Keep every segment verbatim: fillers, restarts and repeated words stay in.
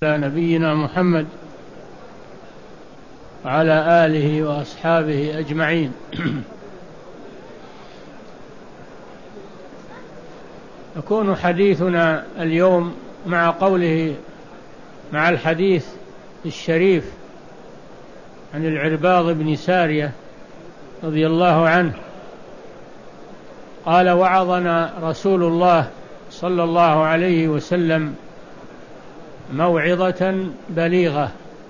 على نبينا محمد وعلى آله وأصحابه أجمعين. يكون حديثنا اليوم مع قوله مع الحديث الشريف عن العرباض بن سارية رضي الله عنه قال: وعظنا رسول الله صلى الله عليه وسلم موعظة بليغة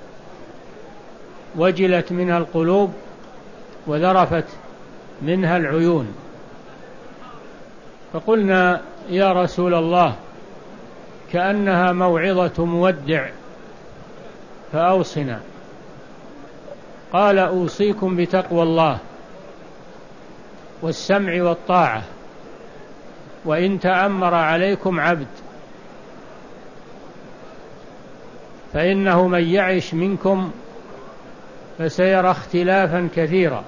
وجلت منها القلوب وذرفت منها العيون، فقلنا: يا رسول الله، كأنها موعظة مودع، فأوصنا. قال: أوصيكم بتقوى الله والسمع والطاعة، وإن تأمر عليكم عبد، فإنه من يعش منكم فسيرى اختلافا كثيرا،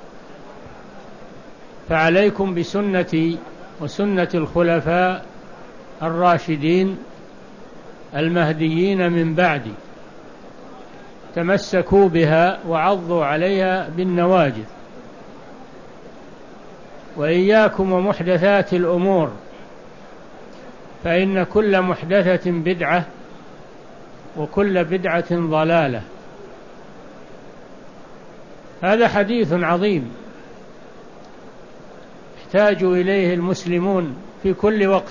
فعليكم بسنتي وسنة الخلفاء الراشدين المهديين من بعدي، تمسكوا بها وعضوا عليها بالنواجذ، وإياكم ومحدثات الأمور، فإن كل محدثة بدعة وكل بدعة ضلالة. هذا حديث عظيم يحتاج إليه المسلمون في كل وقت،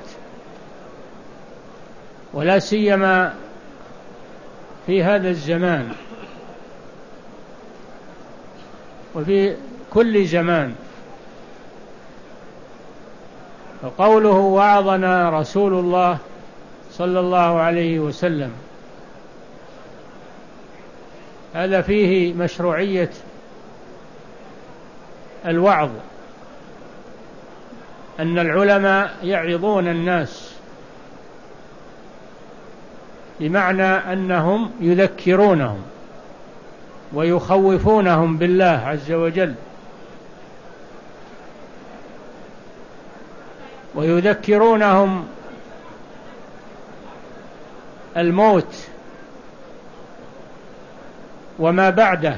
ولا سيما في هذا الزمان وفي كل زمان. فقوله: وعظنا رسول الله صلى الله عليه وسلم، هذا فيه مشروعية الوعظ، أن العلماء يعظون الناس، بمعنى أنهم يذكرونهم ويخوفونهم بالله عز وجل، ويذكرونهم الموت وما بعده،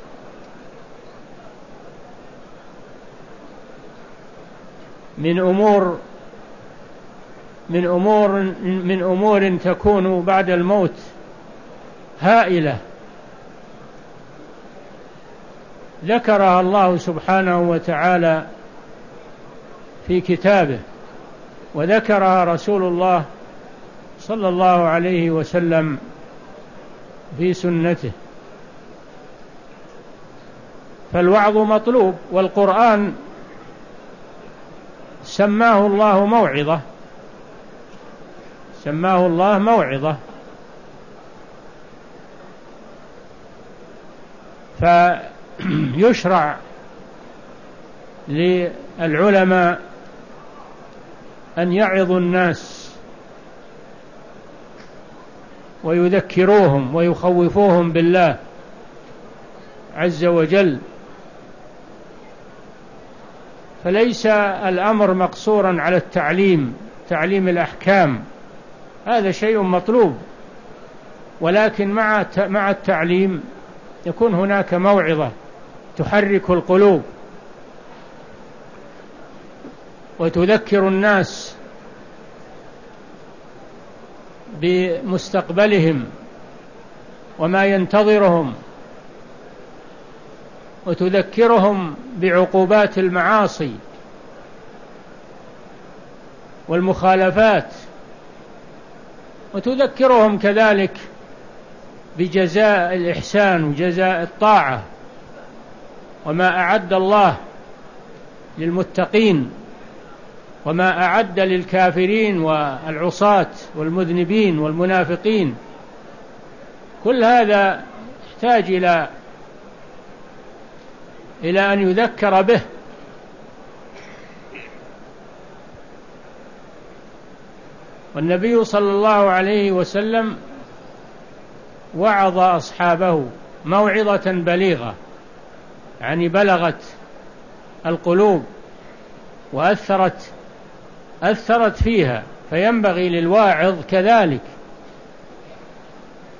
من أمور من أمور من أمور تكون بعد الموت هائلة ذكرها الله سبحانه وتعالى في كتابه، وذكرها رسول الله صلى الله عليه وسلم في سنته. فالوعظ مطلوب، والقرآن سماه الله موعظة، سماه الله موعظة. فيشرع للعلماء أن يعظوا الناس ويذكروهم ويخوفوهم بالله عز وجل، فليس الأمر مقصورا على التعليم، تعليم الأحكام، هذا شيء مطلوب، ولكن مع مع التعليم يكون هناك موعظة تحرك القلوب وتذكر الناس بمستقبلهم وما ينتظرهم، وتذكرهم بعقوبات المعاصي والمخالفات، وتذكرهم كذلك بجزاء الإحسان وجزاء الطاعة، وما أعد الله للمتقين وما أعد للكافرين والعصاة والمذنبين والمنافقين. كل هذا يحتاج إلى إلى أن يذكر به. والنبي صلى الله عليه وسلم وعظ أصحابه موعظة بليغة، يعني بلغت القلوب وأثرت أثرت فيها، فينبغي للواعظ كذلك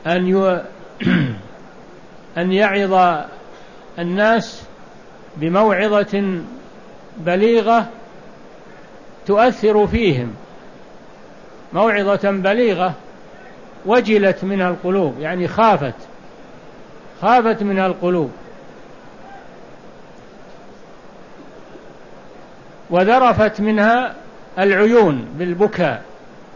أن ي... أن يعظ الناس بموعظة بليغة تؤثر فيهم، موعظة بليغة وجلت منها القلوب، يعني خافت خافت منها القلوب، وذرفت منها العيون بالبكاء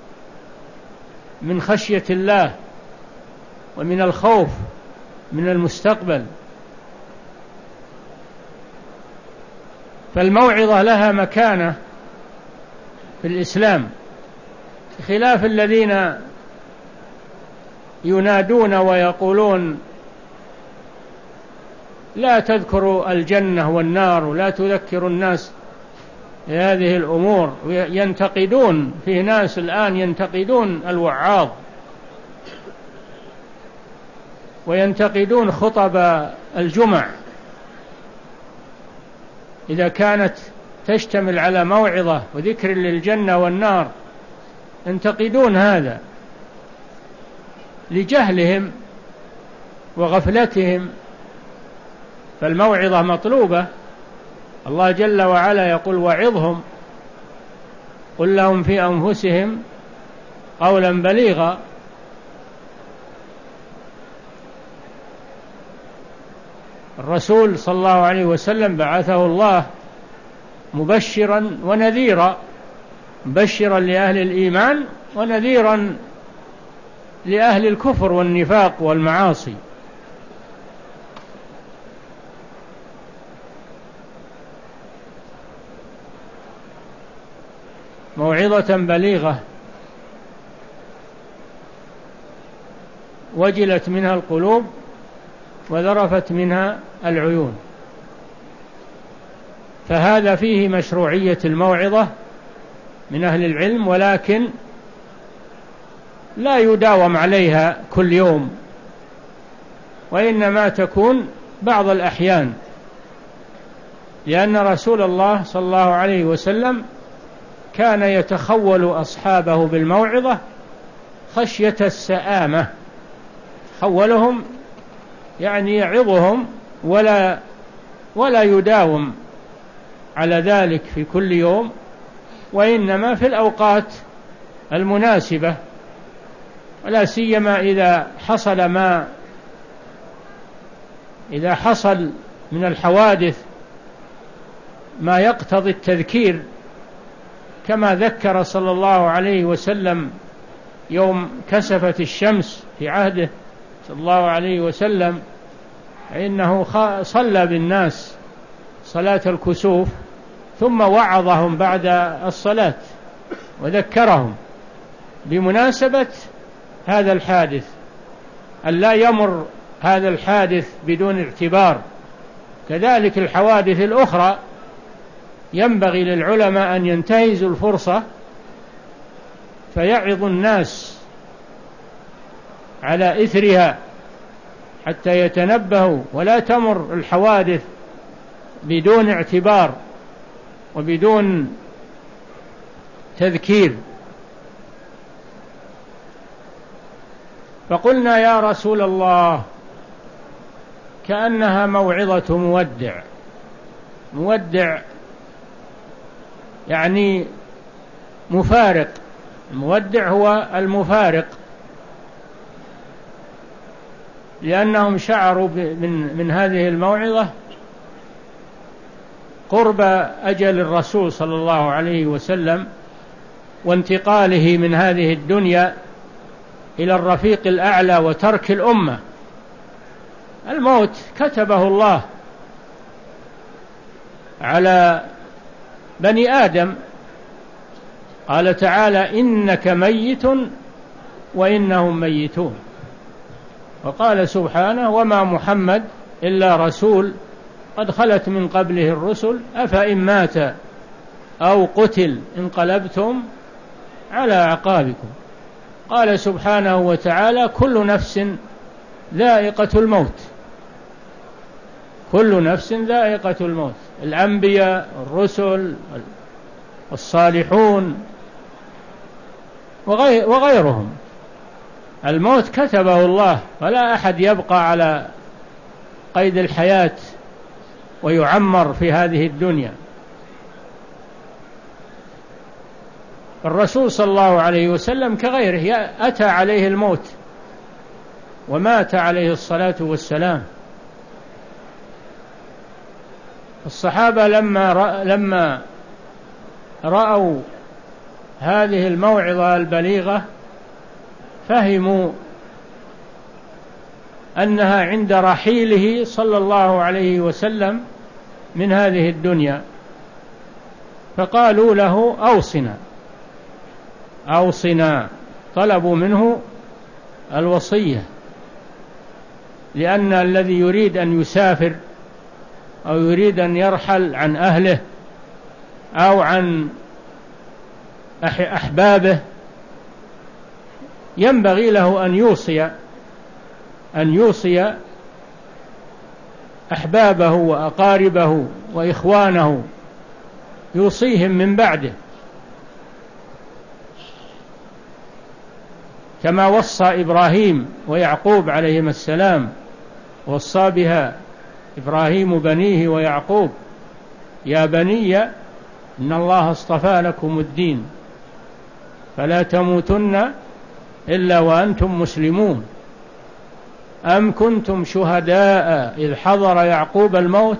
من خشية الله ومن الخوف من المستقبل. فالموعظة لها مكانة في الإسلام، خلاف الذين ينادون ويقولون لا تذكروا الجنة والنار ولا تذكروا الناس هذه الأمور، ينتقدون، في ناس الآن ينتقدون الوعاظ وينتقدون خطب الجمع إذا كانت تشتمل على موعظة وذكر للجنة والنار، ينتقدون هذا لجهلهم وغفلتهم. فالموعظة مطلوبة، الله جل وعلا يقول وعظهم قل لهم في أنفسهم قولا بليغا. الرسول صلى الله عليه وسلم بعثه الله مبشرا ونذيرا، مبشرا لأهل الإيمان ونذيرا لأهل الكفر والنفاق والمعاصي. موعظة بليغة وجلت منها القلوب وذرفت منها العيون. فهذا فيه مشروعية الموعظة من أهل العلم، ولكن لا يداوم عليها كل يوم، وإنما تكون بعض الأحيان، لأن رسول الله صلى الله عليه وسلم كان يتخول أصحابه بالموعظة خشية السآمة، خولهم يعني يعظهم ولا ولا يداوم على ذلك في كل يوم، وإنما في الأوقات المناسبة، ولا سيما إذا حصل ما إذا حصل من الحوادث ما يقتضي التذكير، كما ذكر صلى الله عليه وسلم يوم كسفت الشمس في عهده صلى الله عليه وسلم، إنه صلى بالناس صلاة الكسوف ثم وعظهم بعد الصلاة وذكرهم بمناسبة هذا الحادث، أن لا يمر هذا الحادث بدون اعتبار. كذلك الحوادث الأخرى ينبغي للعلماء أن ينتهزوا الفرصة فيعظوا الناس على إثرها حتى يتنبهوا، ولا تمر الحوادث بدون اعتبار وبدون تذكير. فقلنا يا رسول الله كأنها موعظة مودع، مودع يعني مفارق، المودع هو المفارق، لأنهم شعروا من, من هذه الموعظة قرب أجل الرسول صلى الله عليه وسلم وانتقاله من هذه الدنيا إلى الرفيق الأعلى وترك الأمة. الموت كتبه الله على بني آدم، قال تعالى إنك ميت وإنهم ميتون، وقال سبحانه وما محمد إلا رسول قد خلت من قبله الرسل أفإن مات أو قتل انقلبتم على أعقابكم. قال سبحانه وتعالى كل نفس ذائقة الموت، كل نفس ذائقة الموت، الأنبياء الرسل الصالحون وغيرهم. الموت كتبه الله، فلا أحد يبقى على قيد الحياة ويعمر في هذه الدنيا. الرسول صلى الله عليه وسلم كغيره أتى عليه الموت ومات عليه الصلاة والسلام. الصحابة لما رأ لما رأوا هذه الموعظة البليغة فهموا أنها عند رحيله صلى الله عليه وسلم من هذه الدنيا، فقالوا له أوصنا أوصنا، طلبوا منه الوصية، لأن الذي يريد أن يسافر أو يريد أن يرحل عن أهله أو عن أحبابه ينبغي له أن يوصي أن يوصي أحبابه وأقاربه وإخوانه، يوصيهم من بعده، كما وصى إبراهيم ويعقوب عليهما السلام، وصى بها إبراهيم بنيه ويعقوب: يا بني إن الله اصطفى لكم الدين فلا تموتن إلا وأنتم مسلمون. أم كنتم شهداء إذ حضر يعقوب الموت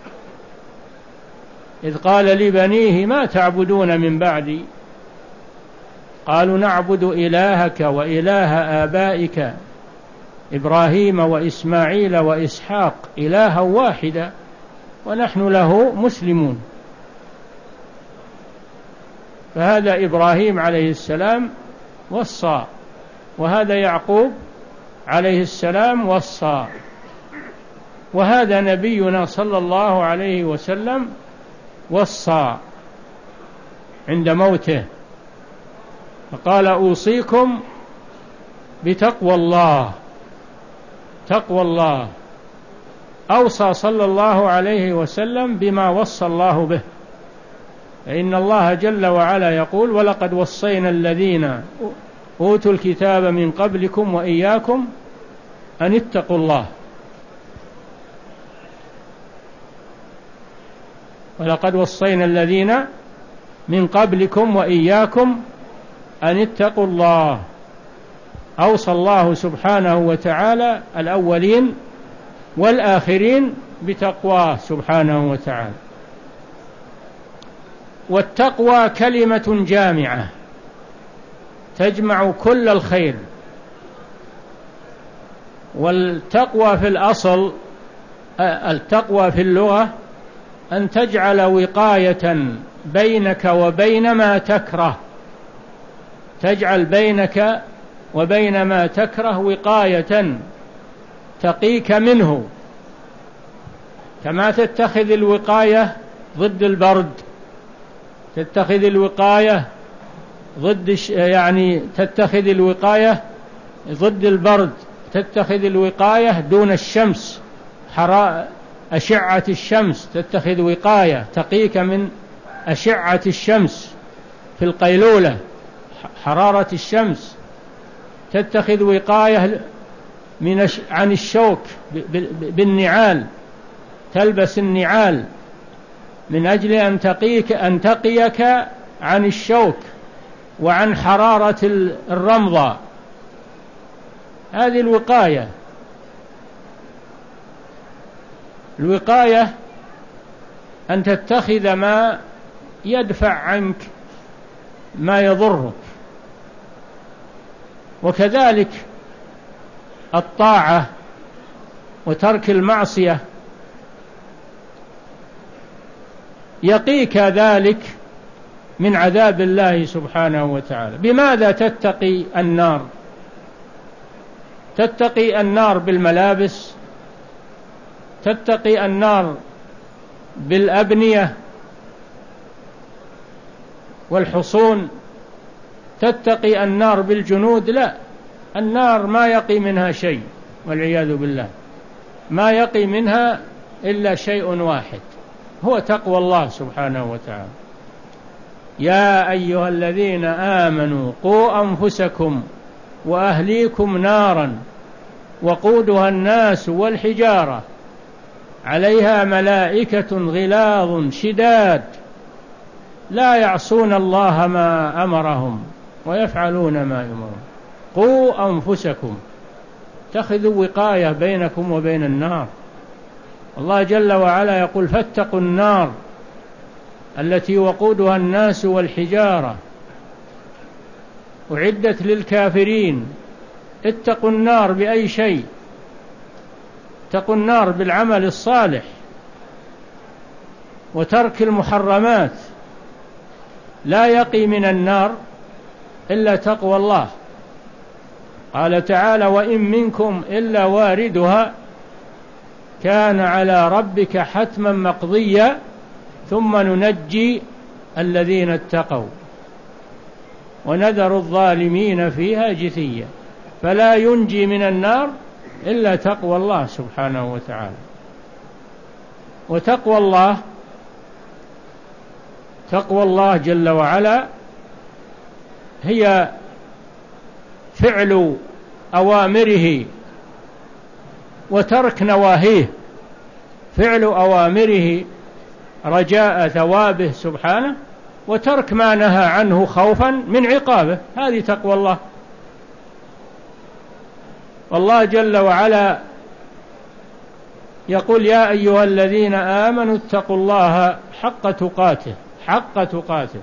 إذ قال لبنيه ما تعبدون من بعدي قالوا نعبد إلهك وإله آبائك إبراهيم وإسماعيل وإسحاق إلها واحدا ونحن له مسلمون. فهذا إبراهيم عليه السلام وصى، وهذا يعقوب عليه السلام وصى، وهذا نبينا صلى الله عليه وسلم وصى عند موته، فقال أوصيكم بتقوى الله. تقوى الله، أوصى صلى الله عليه وسلم بما وصى الله به، فإن الله جل وعلا يقول: ولقد وصينا الذين أوتوا الكتاب من قبلكم وإياكم أن اتقوا الله. ولقد وصينا الذين من قبلكم وإياكم أن اتقوا الله. أوصى الله سبحانه وتعالى الأولين والآخرين بتقواه سبحانه وتعالى. والتقوى كلمة جامعة تجمع كل الخير. والتقوى في الأصل، التقوى في اللغة أن تجعل وقاية بينك وبين ما تكره، تجعل بينك وبين ما تكره وقاية تقيك منه، كما تتخذ الوقاية ضد البرد، تتخذ الوقاية ضد يعني تتخذ الوقاية ضد البرد، تتخذ الوقاية دون الشمس، حرارة أشعة الشمس، تتخذ وقاية تقيك من أشعة الشمس في القيلولة، حرارة الشمس، تتخذ وقاية من عن الشوك بالنعال، تلبس النعال من أجل أن تقيك أن تقيك عن الشوك وعن حرارة الرمضة. هذه الوقاية. الوقاية أن تتخذ ما يدفع عنك ما يضرك. وكذلك الطاعة وترك المعصية يقيك ذلك من عذاب الله سبحانه وتعالى. بماذا تتقي النار؟ تتقي النار بالملابس، تتقي النار بالأبنية والحصون، تتقي النار بالجنود؟ لا، النار ما يقي منها شيء والعياذ بالله، ما يقي منها إلا شيء واحد، هو تقوى الله سبحانه وتعالى. يا أيها الذين آمنوا قوا أنفسكم وأهليكم نارا وقودها الناس والحجارة عليها ملائكة غلاظ شداد لا يعصون الله ما أمرهم ويفعلون ما يؤمرون. قوا أنفسكم، اتخذوا وقاية بينكم وبين النار. الله جل وعلا يقول فاتقوا النار التي وقودها الناس والحجارة أعدت للكافرين. اتقوا النار بأي شيء؟ اتقوا النار بالعمل الصالح وترك المحرمات. لا يقي من النار إلا تقوى الله. قال تعالى وإن منكم إلا واردها كان على ربك حتما مقضيا ثم ننجي الذين اتقوا ونذر الظالمين فيها جثيا. فلا ينجي من النار إلا تقوى الله سبحانه وتعالى. وتقوى الله تقوى الله جل وعلا هي فعل أوامره وترك نواهيه. فعل أوامره رجاء ثوابه سبحانه، وترك ما نهى عنه خوفا من عقابه. هذه تقوى الله. والله جل وعلا يقول يا أيها الذين آمنوا اتقوا الله حق تقاته. حق تقاته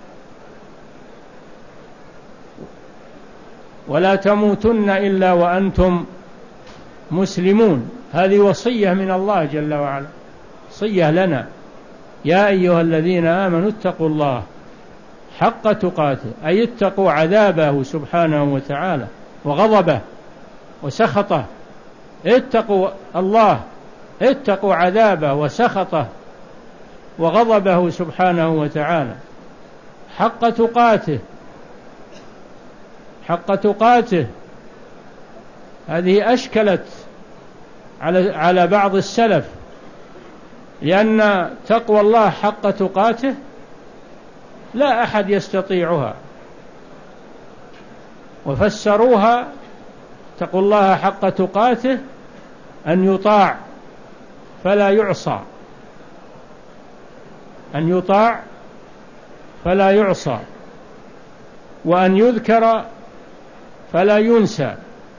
ولا تموتن إلا وأنتم مسلمون. هذه وصية من الله جل وعلا، وصية لنا. يا أيها الذين آمنوا اتقوا الله حق تقاته، أي اتقوا عذابه سبحانه وتعالى وغضبه وسخطه. اتقوا الله، اتقوا عذابه وسخطه وغضبه سبحانه وتعالى حق تقاته. حق تقاته هذه أشكلت على على بعض السلف، لأن تقوى الله حق تقاته لا أحد يستطيعها، وفسروها اتقوا الله حق تقاته أن يطاع فلا يعصى، أن يطاع فلا يعصى، وأن يذكر فلا ينسى.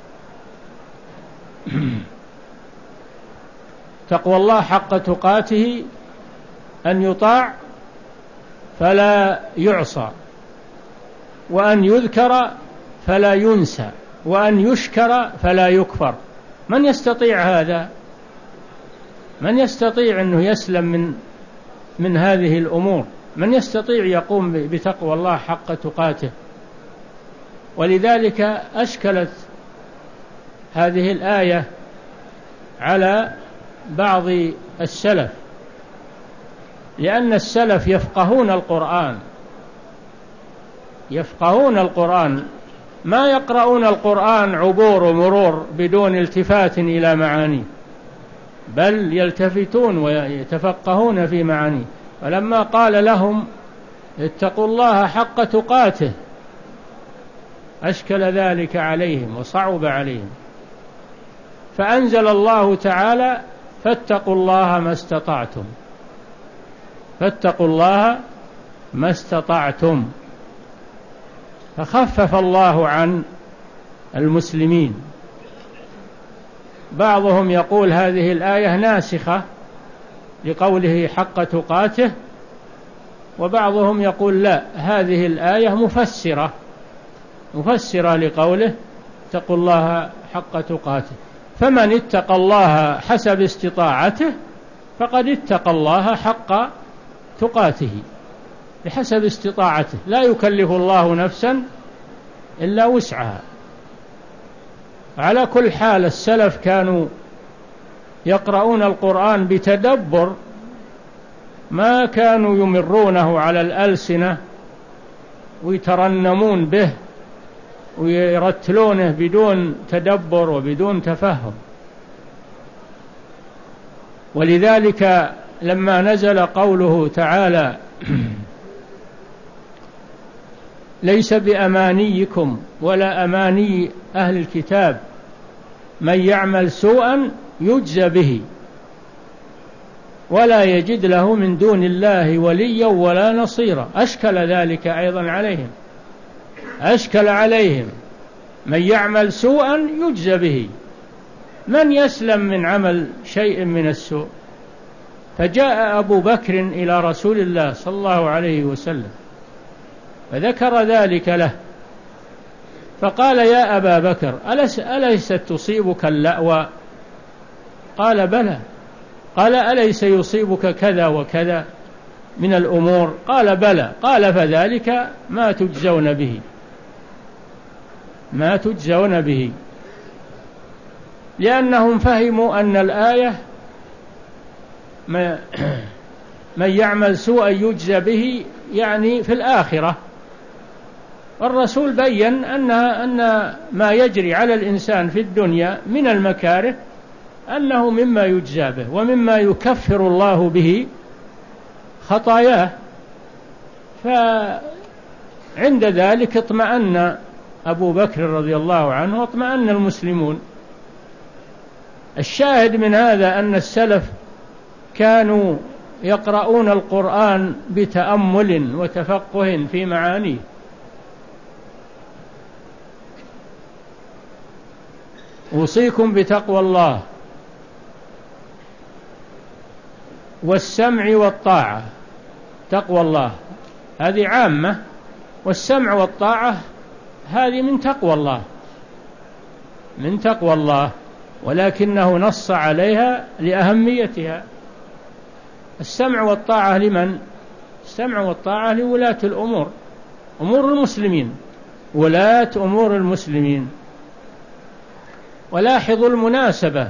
تقوى الله حق تقاته أن يطاع فلا يعصى، وأن يذكر فلا ينسى، وأن يشكر فلا يكفر. من يستطيع هذا؟ من يستطيع أنه يسلم من من هذه الأمور؟ من يستطيع يقوم بتقوى الله حق تقاته؟ ولذلك أشكلت هذه الآية على بعض السلف، لأن السلف يفقهون القرآن، يفقهون القرآن، ما يقرؤون القرآن عبور ومرور بدون التفات إلى معانيه، بل يلتفتون ويتفقهون في معانيه. ولما قال لهم اتقوا الله حق تقاته أشكل ذلك عليهم وصعب عليهم، فأنزل الله تعالى فاتقوا الله ما استطعتم. فاتقوا الله ما استطعتم، فخفف الله عن المسلمين. بعضهم يقول هذه الآية ناسخة لقوله حق تقاته، وبعضهم يقول لا، هذه الآية مفسرة مفسرة لقوله اتقوا الله حق تقاته. فمن اتقى الله حسب استطاعته فقد اتقى الله حق تقاته بحسب استطاعته، لا يكلف الله نفسا إلا وسعها. على كل حال السلف كانوا يقرؤون القرآن بتدبر، ما كانوا يمرونه على الألسنة ويترنمون به ويرتلونه بدون تدبر وبدون تفهم. ولذلك لما نزل قوله تعالى ليس بأمانيكم ولا أماني أهل الكتاب، من يعمل سوءا يجزى به ولا يجد له من دون الله وليا ولا نصيرا. أشكل ذلك أيضا عليهم، أشكل عليهم من يعمل سوءا يجزى به، من يسلم من عمل شيء من السوء؟ فجاء أبو بكر إلى رسول الله صلى الله عليه وسلم فذكر ذلك له، فقال: يا أبا بكر، أليس أليست تصيبك اللأوى؟ قال: بلى. قال: أليس يصيبك كذا وكذا من الأمور؟ قال: بلى. قال: فذلك ما تجزون به، ما تجزون به. لأنهم فهموا أن الآية من يعمل سوءا يجزى به يعني في الآخرة، والرسول بيّن أنها أن ما يجري على الإنسان في الدنيا من المكاره أنه مما يجزى به ومما يكفر الله به خطاياه. فعند ذلك اطمأن أبو بكر رضي الله عنه واطمأن المسلمون. الشاهد من هذا أن السلف كانوا يقرؤون القرآن بتأمل وتفقه في معانيه. أوصيكم بتقوى الله والسمع والطاعة. تقوى الله هذه عامة، والسمع والطاعة هذه من تقوى الله، من تقوى الله، ولكنه نص عليها لأهميتها. السمع والطاعة لمن؟ السمع والطاعة لولاة الأمور، أمور المسلمين، ولاة أمور المسلمين. ولاحظوا المناسبة،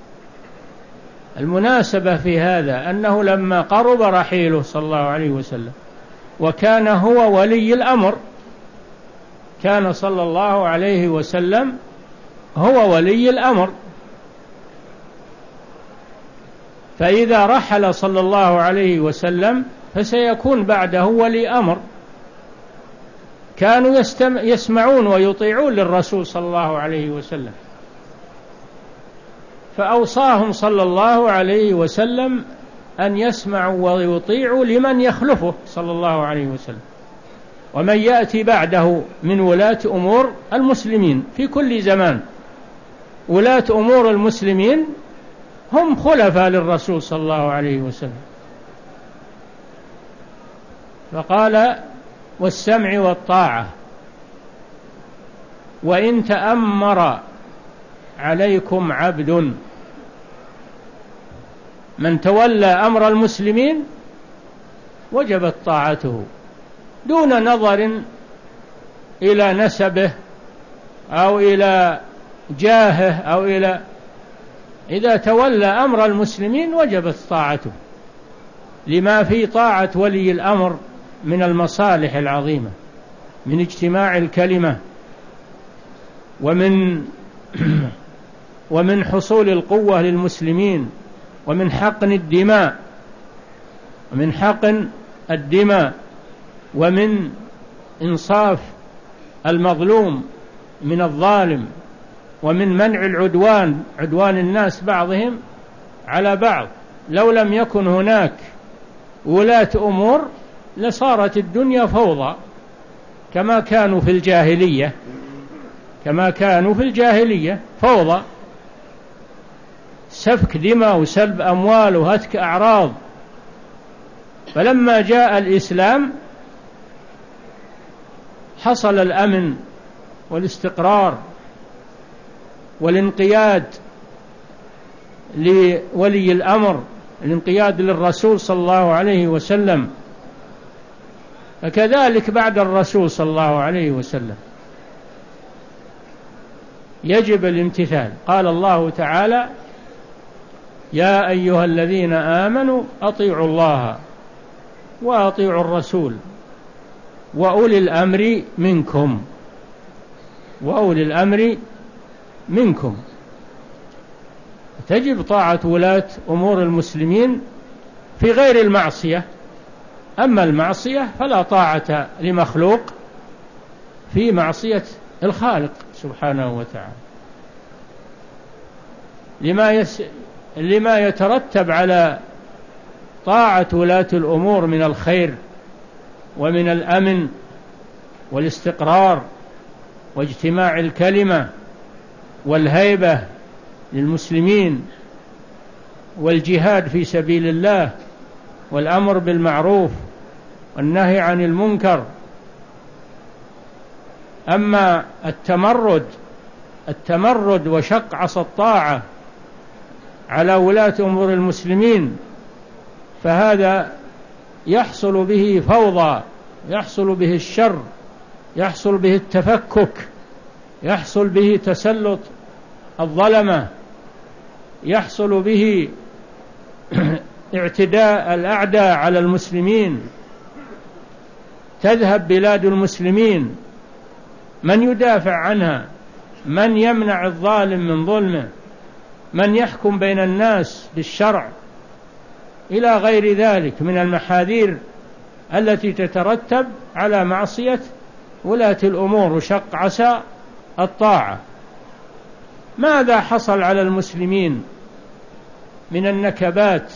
المناسبة في هذا أنه لما قرب رحيله صلى الله عليه وسلم وكان هو ولي الأمر، كان صلى الله عليه وسلم هو ولي الأمر، فإذا رحل صلى الله عليه وسلم فسيكون بعده ولي أمر. كانوا يسمعون ويطيعون للرسول صلى الله عليه وسلم، فأوصاهم صلى الله عليه وسلم أن يسمعوا ويطيعوا لمن يخلفه صلى الله عليه وسلم ومن يأتي بعده من ولاة أمور المسلمين في كل زمان. ولاة أمور المسلمين هم خلفاء للرسول صلى الله عليه وسلم. فقال: والسمع والطاعة، وإن تأمر عليكم عبد، من تولى أمر المسلمين وجبت طاعته دون نظر إلى نسبه أو إلى جاهه أو إلى، إذا تولى أمر المسلمين وجبت طاعته، لما في طاعة ولي الأمر من المصالح العظيمة، من اجتماع الكلمة ومن ومن حصول القوة للمسلمين، ومن حقن الدماء ومن حقن الدماء ومن إنصاف المظلوم من الظالم، ومن منع العدوان، عدوان الناس بعضهم على بعض. لو لم يكن هناك ولاة أمور لصارت الدنيا فوضى كما كانوا في الجاهلية، كما كانوا في الجاهلية فوضى، سفك دماء وسلب أموال وهتك أعراض. فلما جاء الإسلام حصل الأمن والاستقرار والانقياد لولي الأمر، الانقياد للرسول صلى الله عليه وسلم. فكذلك بعد الرسول صلى الله عليه وسلم يجب الامتثال. قال الله تعالى: يا أيها الذين آمنوا أطيعوا الله وأطيعوا الرسول وأولي الأمر منكم، وأولي الأمر منكم. تجب طاعة ولاة أمور المسلمين في غير المعصية. أما المعصية فلا طاعة لمخلوق في معصية الخالق سبحانه وتعالى، لما, يس لما يترتب على طاعة ولاة الأمور من الخير ومن الأمن والاستقرار واجتماع الكلمة والهيبة للمسلمين والجهاد في سبيل الله والأمر بالمعروف والنهي عن المنكر. أما التمرد التمرد وشق عصا الطاعة على ولاة أمور المسلمين فهذا يحصل به فوضى، يحصل به الشر، يحصل به التفكك، يحصل به تسلط الظلمة، يحصل به اعتداء الأعداء على المسلمين، تذهب بلاد المسلمين، من يدافع عنها؟ من يمنع الظالم من ظلمه؟ من يحكم بين الناس بالشرع؟ إلى غير ذلك من المحاذير التي تترتب على معصية ولاة الأمور وشق عصا الطاعة. ماذا حصل على المسلمين من النكبات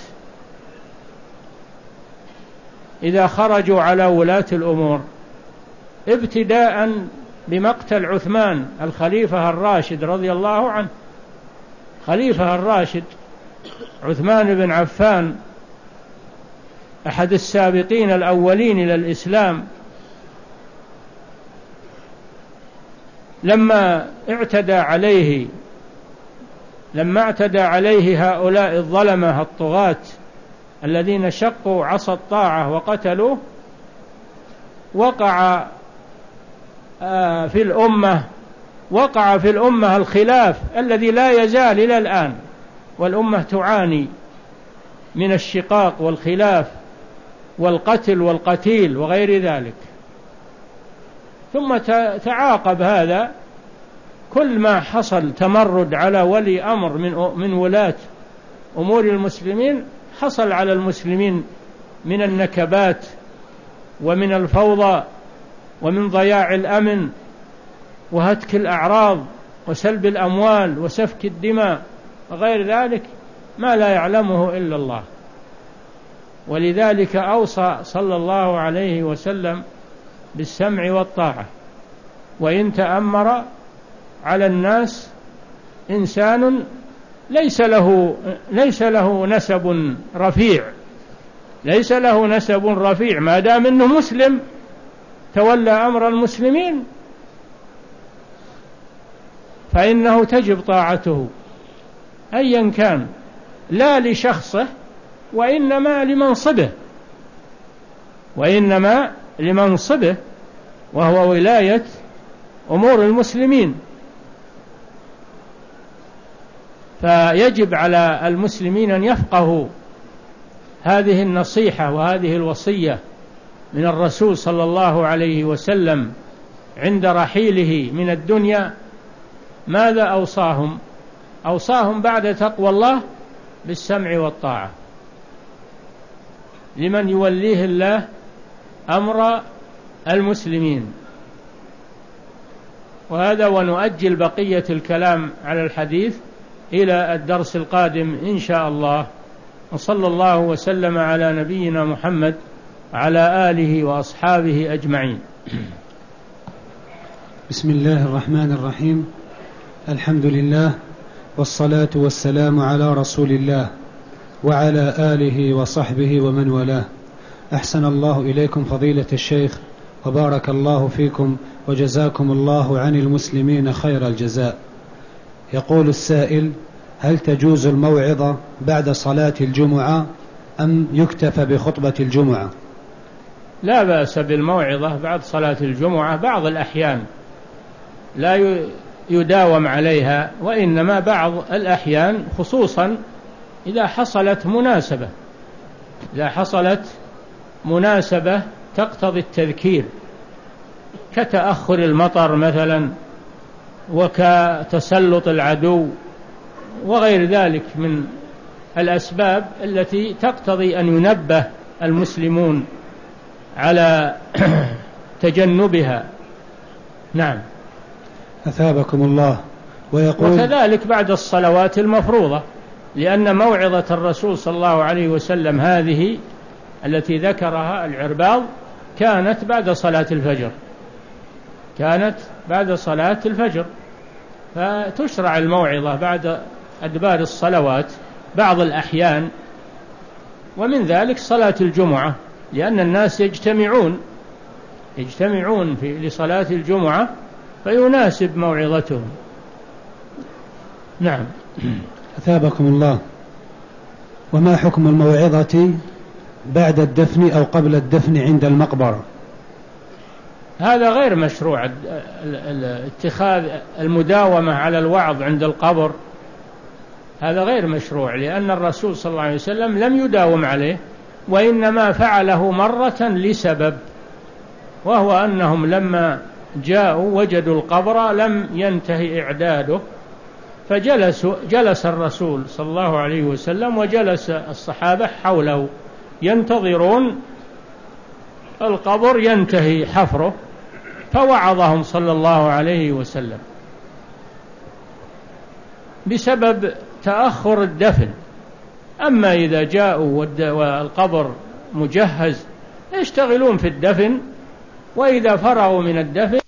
إذا خرجوا على ولاة الأمور؟ ابتداء بمقتل عثمان الخليفة الراشد رضي الله عنه، خليفة الراشد عثمان بن عفان أحد السابقين الأولين إلى الإسلام، لما اعتدى عليه لما اعتدى عليه هؤلاء الظلمة الطغاة الذين شقوا عصا الطاعة وقتلوه، وقع في الأمة وقع في الأمة الخلاف الذي لا يزال إلى الآن، والأمة تعاني من الشقاق والخلاف والقتل والقتيل وغير ذلك. ثم تعاقب هذا، كل ما حصل تمرد على ولي أمر من من ولاة أمور المسلمين حصل على المسلمين من النكبات ومن الفوضى ومن ضياع الأمن وهتك الأعراض وسلب الأموال وسفك الدماء وغير ذلك ما لا يعلمه إلا الله. ولذلك أوصى صلى الله عليه وسلم بالسمع والطاعة، وإن تأمر على الناس إنسان ليس له ليس له نسب رفيع ليس له نسب رفيع ما دام إنه مسلم تولى أمر المسلمين فإنه تجب طاعته أيا كان، لا لشخصه وإنما لمنصبه وإنما لمنصبه وهو ولاية أمور المسلمين. فيجب على المسلمين أن يفقهوا هذه النصيحة وهذه الوصية من الرسول صلى الله عليه وسلم عند رحيله من الدنيا. ماذا أوصاهم؟ أوصاهم بعد تقوى الله بالسمع والطاعة لمن يوليه الله أمر المسلمين. وهذا ونؤجل بقية الكلام على الحديث إلى الدرس القادم إن شاء الله. وصلى الله وسلم على نبينا محمد وعلى آله وأصحابه أجمعين. بسم الله الرحمن الرحيم. الحمد لله والصلاة والسلام على رسول الله وعلى آله وصحبه ومن والاه. أحسن الله إليكم فضيلة الشيخ وبارك الله فيكم وجزاكم الله عن المسلمين خير الجزاء. يقول السائل: هل تجوز الموعظة بعد صلاة الجمعة أم يكتفى بخطبة الجمعة؟ لا بأس بالموعظة بعد صلاة الجمعة بعض الأحيان، لا يداوم عليها، وإنما بعض الأحيان خصوصا إذا حصلت مناسبة إذا حصلت مناسبة تقتضي التذكير كتأخر المطر مثلا وكتسلط العدو وغير ذلك من الأسباب التي تقتضي أن ينبه المسلمون على تجنبها. نعم. أثابكم الله. ويقول وكذلك بعد الصلوات المفروضة، لأن موعظة الرسول صلى الله عليه وسلم هذه التي ذكرها العرباض كانت بعد صلاة الفجر، كانت بعد صلاة الفجر، فتشرع الموعظة بعد أدبار الصلوات بعض الأحيان، ومن ذلك صلاة الجمعة، لأن الناس يجتمعون يجتمعون في لصلاة الجمعة فيناسب موعظتهم. نعم. أثابكم الله. وما حكم الموعظة بعد الدفن أو قبل الدفن عند المقبرة؟ هذا غير مشروع، اتخاذ المداومة على الوعظ عند القبر هذا غير مشروع، لأن الرسول صلى الله عليه وسلم لم يداوم عليه، وإنما فعله مرة لسبب، وهو أنهم لما جاءوا وجدوا القبر لم ينتهي إعداده، فجلس جلس الرسول صلى الله عليه وسلم وجلس الصحابة حوله ينتظرون القبر ينتهي حفره، فوعظهم صلى الله عليه وسلم بسبب تأخر الدفن. أما إذا جاءوا والقبر مجهز يشتغلون في الدفن، وإذا فرغوا من الدفن